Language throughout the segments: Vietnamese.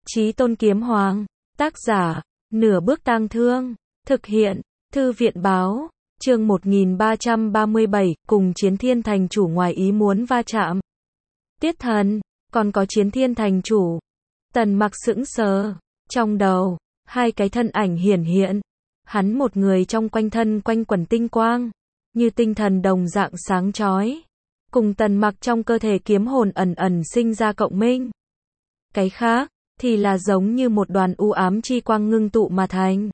Chí Tôn Kiếm Hoàng, tác giả, Nửa Bước Tang Thương, thực hiện, Thư viện báo, chương 1337, cùng Chiến Thiên Thành Chủ ngoài ý muốn va chạm. Tiết Thần, còn có Chiến Thiên Thành Chủ. Tần Mặc sững sờ, trong đầu, hai cái thân ảnh hiển hiện. Hắn một người trong quanh thân quanh quẩn tinh quang, như tinh thần đồng dạng sáng chói. Cùng Tần Mặc trong cơ thể kiếm hồn ẩn ẩn sinh ra cộng minh. Cái khác, thì là giống như một đoàn u ám chi quang ngưng tụ mà thành.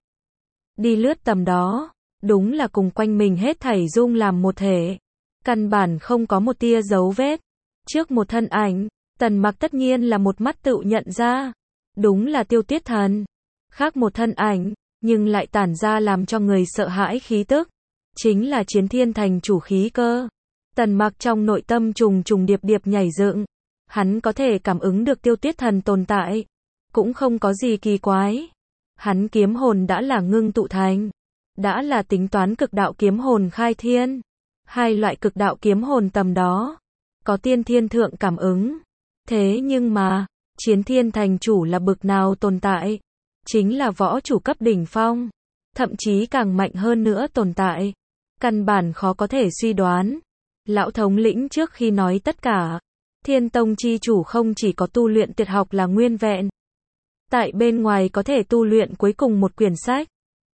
Đi lướt tầm đó, đúng là cùng quanh mình hết thảy dung làm một thể. Căn bản không có một tia dấu vết. Trước một thân ảnh, Tần Mặc tất nhiên là một mắt tự nhận ra. Đúng là Tiêu Tiết Thần. Khác một thân ảnh, nhưng lại tản ra làm cho người sợ hãi khí tức. Chính là Chiến Thiên Thành Chủ khí cơ. Tần Mặc trong nội tâm trùng trùng điệp điệp nhảy dựng. Hắn có thể cảm ứng được Tiêu Tiết Thần tồn tại. Cũng không có gì kỳ quái. Hắn kiếm hồn đã là ngưng tụ thành. Đã là tính toán cực đạo kiếm hồn khai thiên. Hai loại cực đạo kiếm hồn tầm đó. Có tiên thiên thượng cảm ứng. Thế nhưng mà, Chiến Thiên Thành Chủ là bực nào tồn tại? Chính là võ chủ cấp đỉnh phong. Thậm chí càng mạnh hơn nữa tồn tại. Căn bản khó có thể suy đoán. Lão thống lĩnh trước khi nói tất cả. Thiên Tông chi chủ không chỉ có tu luyện tuyệt học là nguyên vẹn. Tại bên ngoài có thể tu luyện cuối cùng một quyển sách.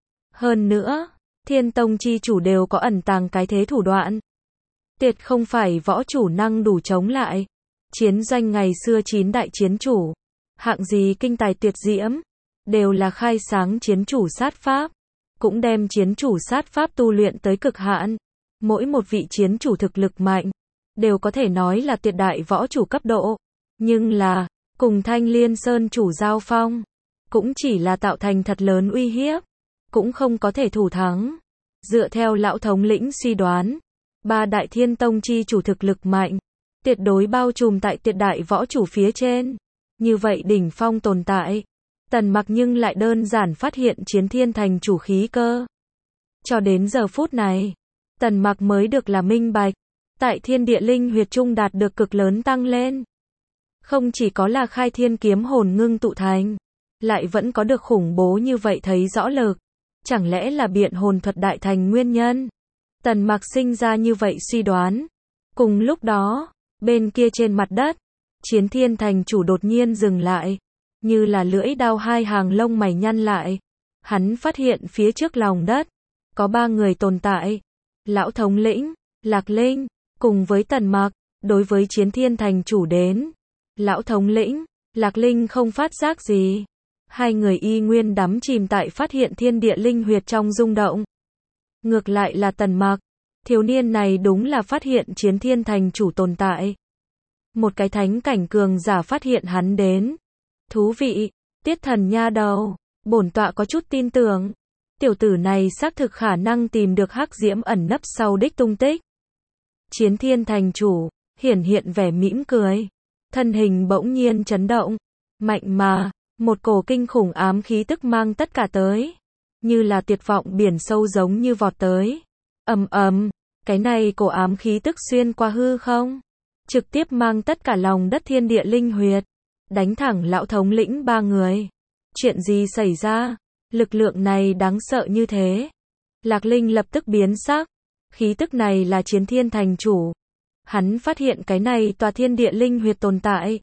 Hơn nữa, Thiên Tông chi chủ đều có ẩn tàng cái thế thủ đoạn. Tuyệt không phải võ chủ năng đủ chống lại. Chiến doanh ngày xưa 9 đại chiến chủ. Hạng gì kinh tài tuyệt diễm. Đều là khai sáng chiến chủ sát pháp. Cũng đem chiến chủ sát pháp tu luyện tới cực hạn. Mỗi một vị chiến chủ thực lực mạnh. Đều có thể nói là tuyệt đại võ chủ cấp độ. Nhưng là, cùng Thanh Liên Sơn chủ giao phong. Cũng chỉ là tạo thành thật lớn uy hiếp. Cũng không có thể thủ thắng. Dựa theo lão thống lĩnh suy đoán. Ba đại thiên tông chi chủ thực lực mạnh. Tuyệt đối bao trùm tại tuyệt đại võ chủ phía trên. Như vậy đỉnh phong tồn tại. Tần Mặc nhưng lại đơn giản phát hiện Chiến Thiên Thành Chủ khí cơ. Cho đến giờ phút này, Tần Mặc mới được là minh bạch. Tại thiên địa linh huyệt trung đạt được cực lớn tăng lên. Không chỉ có là khai thiên kiếm hồn ngưng tụ thành. Lại vẫn có được khủng bố như vậy thấy rõ lực. Chẳng lẽ là biện hồn thuật đại thành nguyên nhân? Tần Mặc sinh ra như vậy suy đoán. Cùng lúc đó, bên kia trên mặt đất, Chiến Thiên Thành Chủ đột nhiên dừng lại. Như là lưỡi đao hai hàng lông mày nhăn lại. Hắn phát hiện phía trước lòng đất. Có 3 người tồn tại. Lão thống lĩnh, Lạc Linh, cùng với Tần Mặc. Đối với Chiến Thiên Thành Chủ đến. Lão thống lĩnh, Lạc Linh không phát giác gì. Hai người y nguyên đắm chìm tại phát hiện thiên địa linh huyệt trong rung động. Ngược lại là Tần Mặc. Thiếu niên này đúng là phát hiện Chiến Thiên Thành Chủ tồn tại. Một cái thánh cảnh cường giả phát hiện hắn đến. Thú vị, Tiết Thần nha đầu, bổn tọa có chút tin tưởng. Tiểu tử này xác thực khả năng tìm được hắc diễm ẩn nấp sau đích tung tích. Chiến Thiên Thành Chủ, hiển hiện vẻ mỉm cười. Thân hình bỗng nhiên chấn động. Mạnh mà, một cổ kinh khủng ám khí tức mang tất cả tới. Như là tuyệt vọng biển sâu giống như vọt tới. Ầm ầm, cái này cổ ám khí tức xuyên qua hư không. Trực tiếp mang tất cả lòng đất thiên địa linh huyệt. Đánh thẳng lão thống lĩnh 3 người. Chuyện gì xảy ra? Lực lượng này đáng sợ như thế. Lạc Linh lập tức biến sắc. Khí tức này là Chiến Thiên Thành Chủ. Hắn phát hiện cái này tòa thiên địa linh huyệt tồn tại.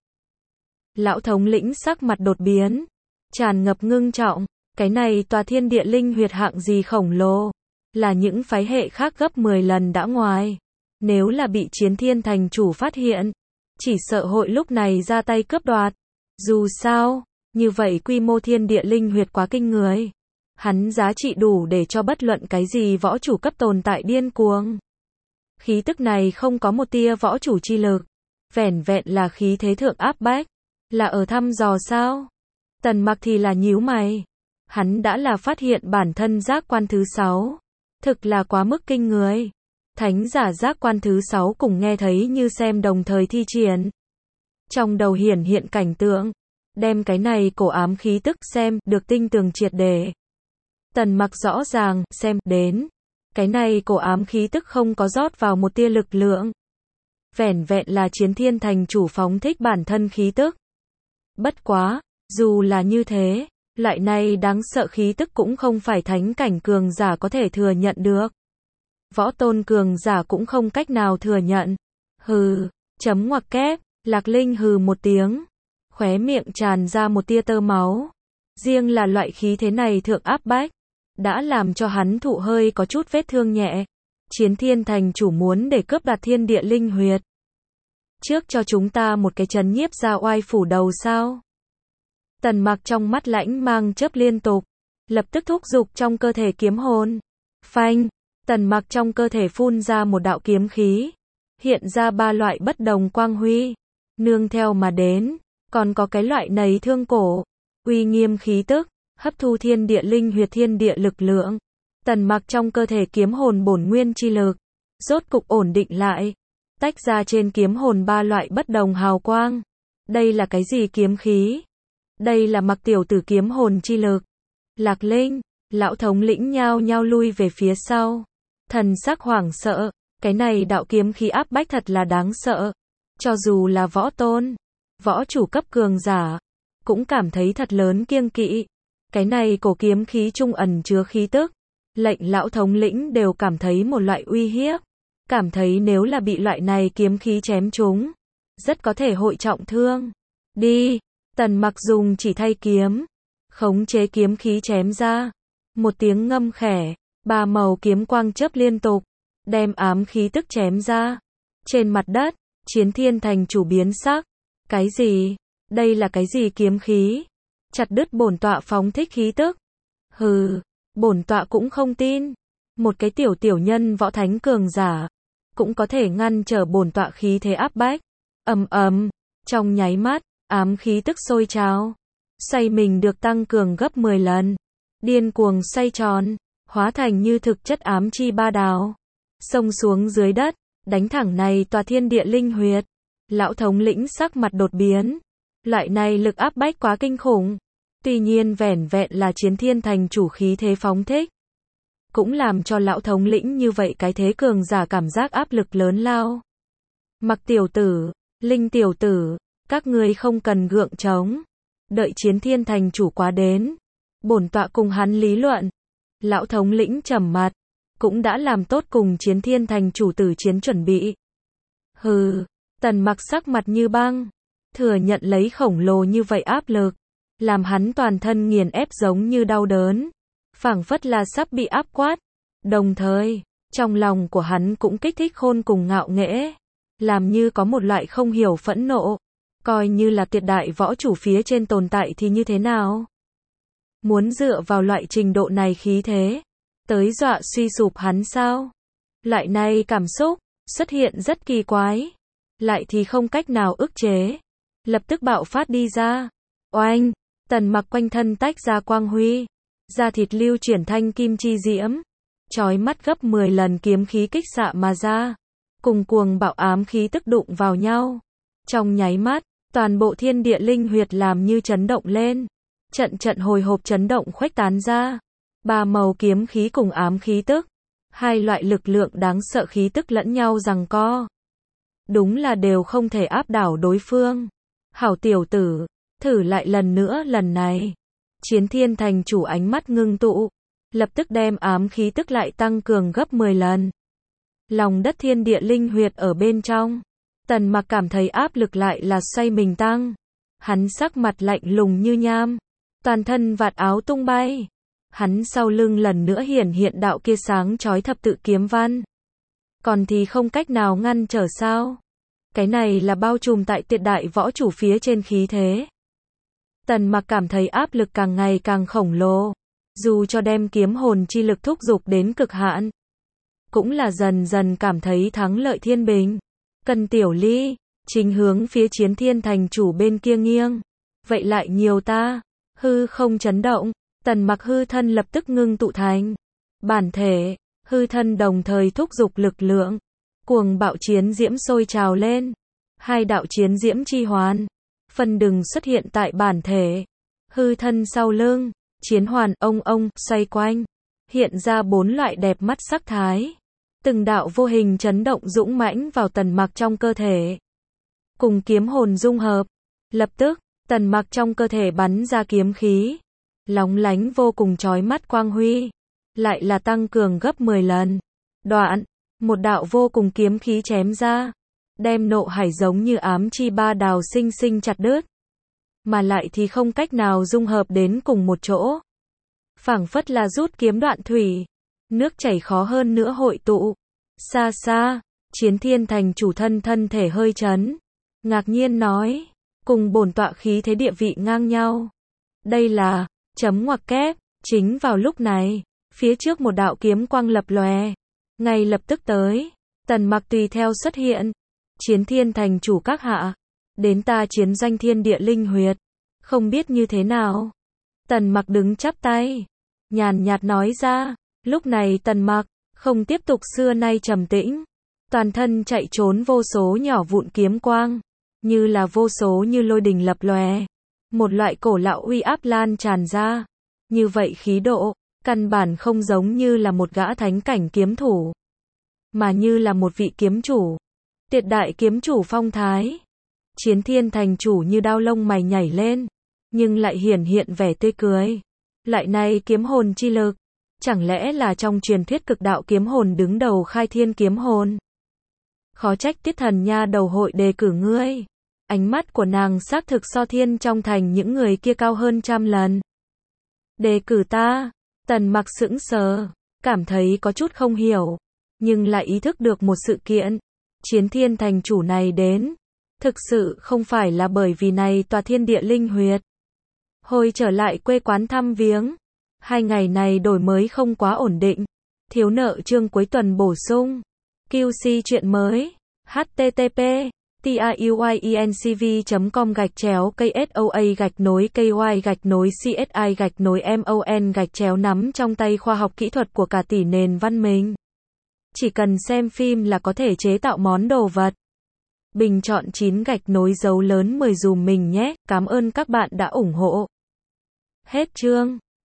Lão thống lĩnh sắc mặt đột biến. Tràn ngập ngưng trọng. Cái này tòa thiên địa linh huyệt hạng gì khổng lồ. Là những phái hệ khác gấp 10 lần đã ngoài. Nếu là bị Chiến Thiên Thành Chủ phát hiện. Chỉ sợ hội lúc này ra tay cướp đoạt. Dù sao, như vậy quy mô thiên địa linh huyệt quá kinh người. Hắn giá trị đủ để cho bất luận cái gì võ chủ cấp tồn tại điên cuồng. Khí tức này không có một tia võ chủ chi lực. Vẻn vẹn là khí thế thượng áp bách. Là ở thăm dò sao? Tần Mặc thì là nhíu mày. Hắn đã là phát hiện bản thân giác quan thứ 6. Thực là quá mức kinh người. Thánh giả giác quan thứ 6 cùng nghe thấy như xem đồng thời thi triển. Trong đầu hiển hiện cảnh tượng. Đem cái này cổ ám khí tức xem được tinh tường triệt để. Tần Mặc rõ ràng xem đến. Cái này cổ ám khí tức không có rót vào một tia lực lượng. Vẻn vẹn là Chiến Thiên Thành Chủ phóng thích bản thân khí tức. Bất quá, Dù là như thế, loại này đáng sợ khí tức cũng không phải thánh cảnh cường giả có thể thừa nhận được. Võ tôn cường giả cũng không cách nào thừa nhận. Hừ, chấm ngoặc kép, Lạc Linh hừ một tiếng, khóe miệng tràn ra một tia tơ máu. Riêng là loại khí thế này thượng áp bách, đã làm cho hắn thụ hơi có chút vết thương nhẹ. Chiến Thiên Thành chủ muốn để cướp đoạt thiên địa linh huyệt. Trước cho chúng ta một cái chấn nhiếp ra oai phủ đầu sao? Tần Mặc trong mắt lãnh mang chớp liên tục, lập tức thúc giục trong cơ thể kiếm hồn. Phanh, Tần Mặc trong cơ thể phun ra một đạo kiếm khí, hiện ra 3 loại bất đồng quang huy, nương theo mà đến, còn có cái loại nấy thương cổ, uy nghiêm khí tức, hấp thu thiên địa linh huyệt thiên địa lực lượng. Tần Mặc trong cơ thể kiếm hồn bổn nguyên chi lực, rốt cục ổn định lại, tách ra trên kiếm hồn 3 loại bất đồng hào quang. Đây là cái gì kiếm khí? Đây là Mặc tiểu tử kiếm hồn chi lực. Lạc Linh, lão thống lĩnh nhao nhao lui về phía sau, thần sắc hoảng sợ, cái này đạo kiếm khí áp bách thật là đáng sợ. Cho dù là võ tôn, võ chủ cấp cường giả, cũng cảm thấy thật lớn kiêng kỵ. Cái này cổ kiếm khí trung ẩn chứa khí tức, lệnh lão thống lĩnh đều cảm thấy một loại uy hiếp, cảm thấy nếu là bị loại này kiếm khí chém trúng, rất có thể hội trọng thương. Đi, Tần Mặc dùng chỉ thay kiếm, khống chế kiếm khí chém ra, một tiếng ngâm khẽ, 3 màu kiếm quang chớp liên tục, đem ám khí tức chém ra. Trên mặt đất, Chiến Thiên Thành chủ biến sắc. Cái gì? Đây là cái gì kiếm khí? Chặt đứt bổn tọa phóng thích khí tức. Hừ, bổn tọa cũng không tin. Một cái tiểu nhân võ thánh cường giả, cũng có thể ngăn trở bổn tọa khí thế áp bách. Ầm ầm, trong nháy mắt, ám khí tức sôi trào. Xoay mình được tăng cường gấp 10 lần. Điên cuồng xoay tròn, hóa thành như thực chất ám chi ba đào. Xông xuống dưới đất, đánh thẳng này tòa thiên địa linh huyệt. Lão thống lĩnh sắc mặt đột biến. Loại này lực áp bách quá kinh khủng. Tuy nhiên vẻn vẹn là Chiến Thiên Thành chủ khí thế phóng thích, cũng làm cho lão thống lĩnh như vậy cái thế cường giả cảm giác áp lực lớn lao. Mặc tiểu tử, Linh tiểu tử, các ngươi không cần gượng chống. Đợi Chiến Thiên Thành chủ quá đến, bổn tọa cùng hắn lý luận. Lão thống lĩnh trầm mặt, cũng đã làm tốt cùng Chiến Thiên Thành chủ tử chiến chuẩn bị. Hừ, Tần Mặc sắc mặt như băng, thừa nhận lấy khổng lồ như vậy áp lực, làm hắn toàn thân nghiền ép giống như đau đớn, phảng phất là sắp bị áp quát. Đồng thời, trong lòng của hắn cũng kích thích khôn cùng ngạo nghễ, làm như có một loại không hiểu phẫn nộ, coi như là tuyệt đại võ chủ phía trên tồn tại thì như thế nào? Muốn dựa vào loại trình độ này khí thế, tới dọa suy sụp hắn sao? Loại này cảm xúc, xuất hiện rất kỳ quái, lại thì không cách nào ức chế, lập tức bạo phát đi ra. Oanh, Tần Mặc quanh thân tách ra quang huy, da thịt lưu chuyển thanh kim chi diễm, chói mắt gấp 10 lần kiếm khí kích xạ mà ra, cùng cuồng bạo ám khí tức đụng vào nhau. Trong nháy mắt, toàn bộ thiên địa linh huyệt làm như chấn động lên, trận hồi hộp chấn động khuếch tán ra. 3 màu kiếm khí cùng ám khí tức, hai loại lực lượng đáng sợ khí tức lẫn nhau giằng co, đúng là đều không thể áp đảo đối phương. Hảo tiểu tử, thử lại lần nữa lần này. Chiến Thiên Thành chủ ánh mắt ngưng tụ, lập tức đem ám khí tức lại tăng cường gấp 10 lần. Lòng đất thiên địa linh huyệt ở bên trong, Tần Mặc cảm thấy áp lực lại là xoay mình tăng. Hắn sắc mặt lạnh lùng như nham, toàn thân vạt áo tung bay. Hắn sau lưng lần nữa hiển hiện đạo kia sáng chói thập tự kiếm văn. Còn thì không cách nào ngăn trở sao? Cái này là bao trùm tại tuyệt đại võ chủ phía trên khí thế. Tần Mặc cảm thấy áp lực càng ngày càng khổng lồ, dù cho đem kiếm hồn chi lực thúc giục đến cực hạn, cũng là dần dần cảm thấy thắng lợi thiên bình. Cần tiểu ly, chính hướng phía Chiến Thiên Thành chủ bên kia nghiêng. Vậy lại nhiều ta, hư không chấn động, Tần Mặc hư thân lập tức ngưng tụ thành bản thể, hư thân đồng thời thúc giục lực lượng, cuồng bạo chiến diễm sôi trào lên. Hai đạo chiến diễm chi hoàn, phân đừng xuất hiện tại bản thể, hư thân sau lưng, chiến hoàn ông xoay quanh, hiện ra 4 loại đẹp mắt sắc thái. Từng đạo vô hình chấn động dũng mãnh vào Tần Mặc trong cơ thể, cùng kiếm hồn dung hợp. Lập tức, Tần Mặc trong cơ thể bắn ra kiếm khí, lóng lánh vô cùng chói mắt quang huy, lại là tăng cường gấp 10 lần. Đoạn, một đạo vô cùng kiếm khí chém ra, đem nộ hải giống như ám chi ba đào sinh sinh chặt đứt, mà lại thì không cách nào dung hợp đến cùng một chỗ. Phảng phất là rút kiếm đoạn thủy, nước chảy khó hơn nữa hội tụ. Xa xa, Chiến Thiên Thành chủ thân thể hơi chấn, ngạc nhiên nói, cùng bổn tọa khí thế địa vị ngang nhau. Đây là, chấm ngoặc kép, chính vào lúc này, phía trước một đạo kiếm quang lập lòe, ngay lập tức tới, Tần Mặc tùy theo xuất hiện. Chiến Thiên Thành chủ các hạ, đến ta chiến doanh thiên địa linh huyệt, không biết như thế nào. Tần Mặc đứng chắp tay, nhàn nhạt nói ra. Lúc này Tần Mặc không tiếp tục xưa nay trầm tĩnh, toàn thân chạy trốn vô số nhỏ vụn kiếm quang, như là vô số như lôi đình lập lòe, một loại cổ lão uy áp lan tràn ra. Như vậy khí độ, căn bản không giống như là một gã thánh cảnh kiếm thủ, mà như là một vị kiếm chủ, tuyệt đại kiếm chủ phong thái. Chiến Thiên Thành chủ như đao lông mày nhảy lên, nhưng lại hiển hiện vẻ tươi cười. Lại này kiếm hồn chi lực, chẳng lẽ là trong truyền thuyết cực đạo kiếm hồn đứng đầu khai thiên kiếm hồn? Khó trách Tiết Thần nha đầu hội đề cử ngươi. Ánh mắt của nàng xác thực so thiên trong thành những người kia cao hơn trăm lần. Đề cử ta? Tần Mặc sững sờ, cảm thấy có chút không hiểu, nhưng lại ý thức được một sự kiện. Chiến Thiên Thành chủ này đến, thực sự không phải là bởi vì này tòa thiên địa linh huyệt. Hồi trở lại quê quán thăm viếng, 2 ngày này đổi mới không quá ổn định, thiếu nợ chương cuối tuần bổ sung. QC chuyện mới, http://tiyuinCV.com/KSOA-KY-CSI-MON nắm trong tay khoa học kỹ thuật của cả tỷ nền văn minh. Chỉ cần xem phim là có thể chế tạo món đồ vật. Bình chọn 9 dấu lớn 10 dùm mình nhé, cảm ơn các bạn đã ủng hộ. Hết chương.